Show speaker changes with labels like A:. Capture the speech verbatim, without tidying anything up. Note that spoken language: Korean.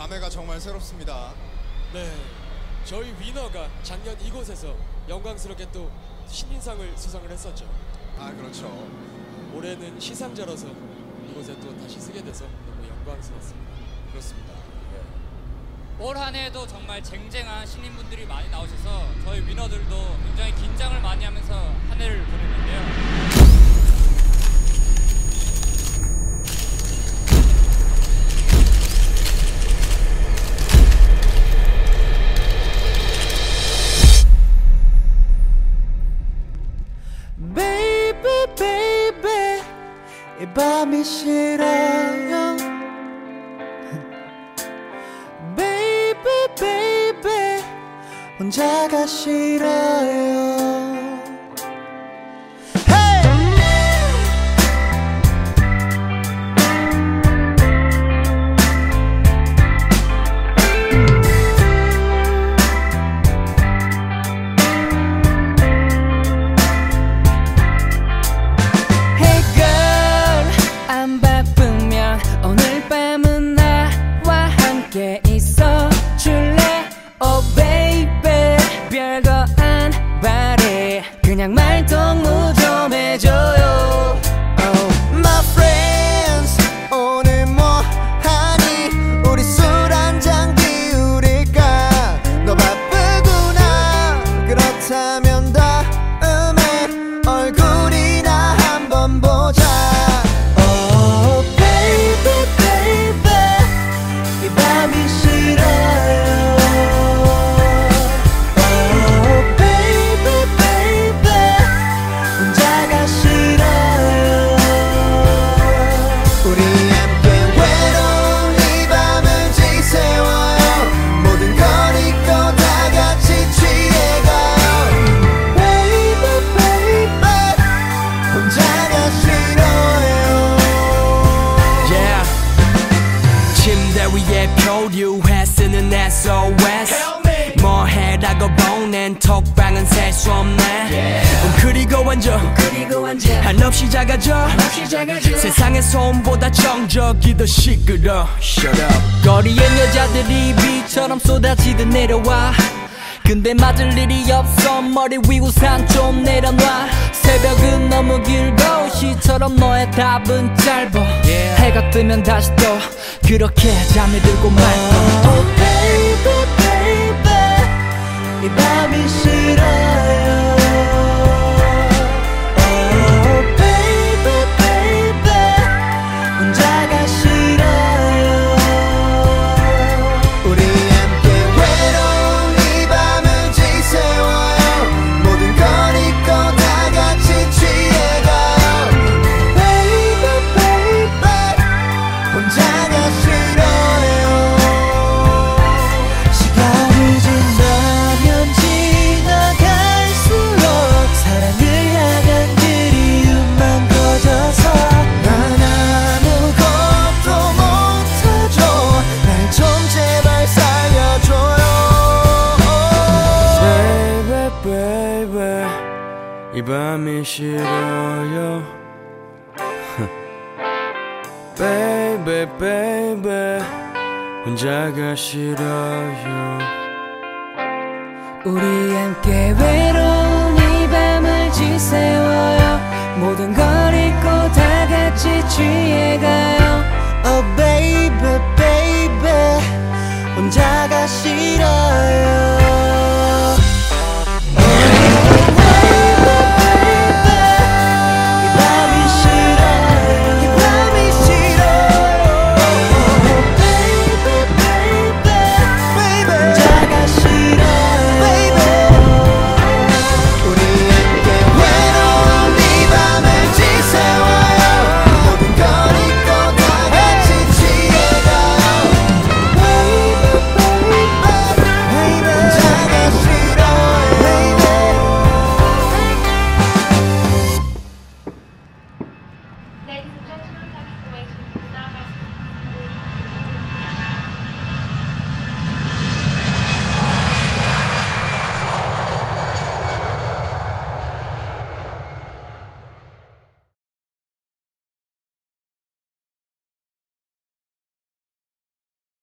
A: 감회가 정말 새롭습니다.
B: 네, 저희 위너가 작년 이곳에서 영광스럽게 또 신인상을 수상을 했었죠.
A: 아 그렇죠.
B: 올해는 시상자로서 이곳에 또 다시 쓰게 돼서 너무 영광스럽습니다.
A: 그렇습니다.
C: 올 한 해도 정말 쟁쟁한 신인분들이 많이 나오셔서 저희 위너들도 굉장히 긴장을 많이 하면서 한 해를 보냈는데요.
D: Baby, baby, 이 밤이 싫어요. Baby, baby, 혼자가 싫어요. 그냥 말동무 좀 해줘요. Oh, my friends, 오늘 뭐 하니? 우리 술 한잔 기울일까? 너 바쁘구나. 그렇다면 다음에 얼굴이나 한번 보자. Oh, baby, baby, 이 밤이 싫어요.
E: 표류해 쓰는 에스오에스 뭐 해라고 보낸 톡방은 셀 수 없네. yeah. 웅크리고 앉아 한없이 작아져. 세상의 소음보다 정적이 더 시끄러. Shut up.
D: 거리엔 여자들이 비처럼 쏟아지듯 내려와. 근데 맞을 일이 없어. 머리 위 우산 좀 내려놔. 새벽은 너무 길고 시처럼 너의 답은 짧아. yeah. 해가 뜨면 다시 또 그렇게 잠이 들고 말고. Oh, baby, baby, 이 밤이 싫어요. Oh, baby, baby, 혼자가 싫어요. 우리 함께 외로운 이 밤을 지새워요. 모든 걸 잊고 다 같이 취해가요. Baby, baby, 혼자가 싫어요. 시간이 지나면 지나갈수록 사랑을 향한 그리움만 커져서 난 아무것도 못하죠. 날 좀 제발 살려줘요. Baby, baby, 이 밤이 싫어요. Baby, baby, 혼자가 싫어요. 우리 함께 외로운 이 밤을 지새워요. 모든 걸